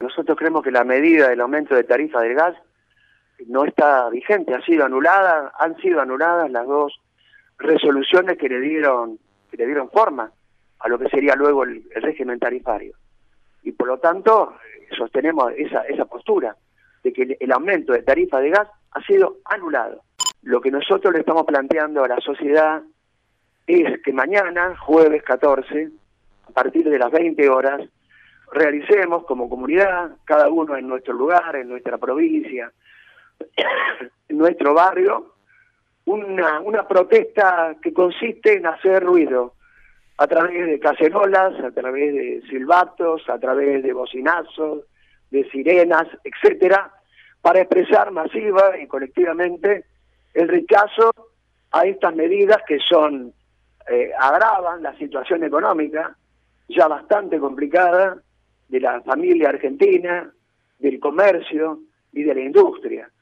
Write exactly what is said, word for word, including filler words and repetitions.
nosotros creemos que la medida del aumento de tarifa del gas no está vigente, ha sido anulada, han sido anuladas las dos resoluciones que le dieron, que le dieron forma a lo que sería luego el, el régimen tarifario. Y por lo tanto, sostenemos esa, esa postura de que el, el aumento de tarifa de gas ha sido anulado. Lo que nosotros le estamos planteando a la sociedad es que mañana, jueves catorce, a partir de las veinte horas, realicemos como comunidad, cada uno en nuestro lugar, en nuestra provincia, en nuestro barrio, una, una protesta que consiste en hacer ruido a través de cacerolas, a través de silbatos, a través de bocinazos, de sirenas, etcétera, para expresar masiva y colectivamente el rechazo a estas medidas que son eh, agravan la situación económica ya bastante complicada de la familia argentina, del comercio y de la industria.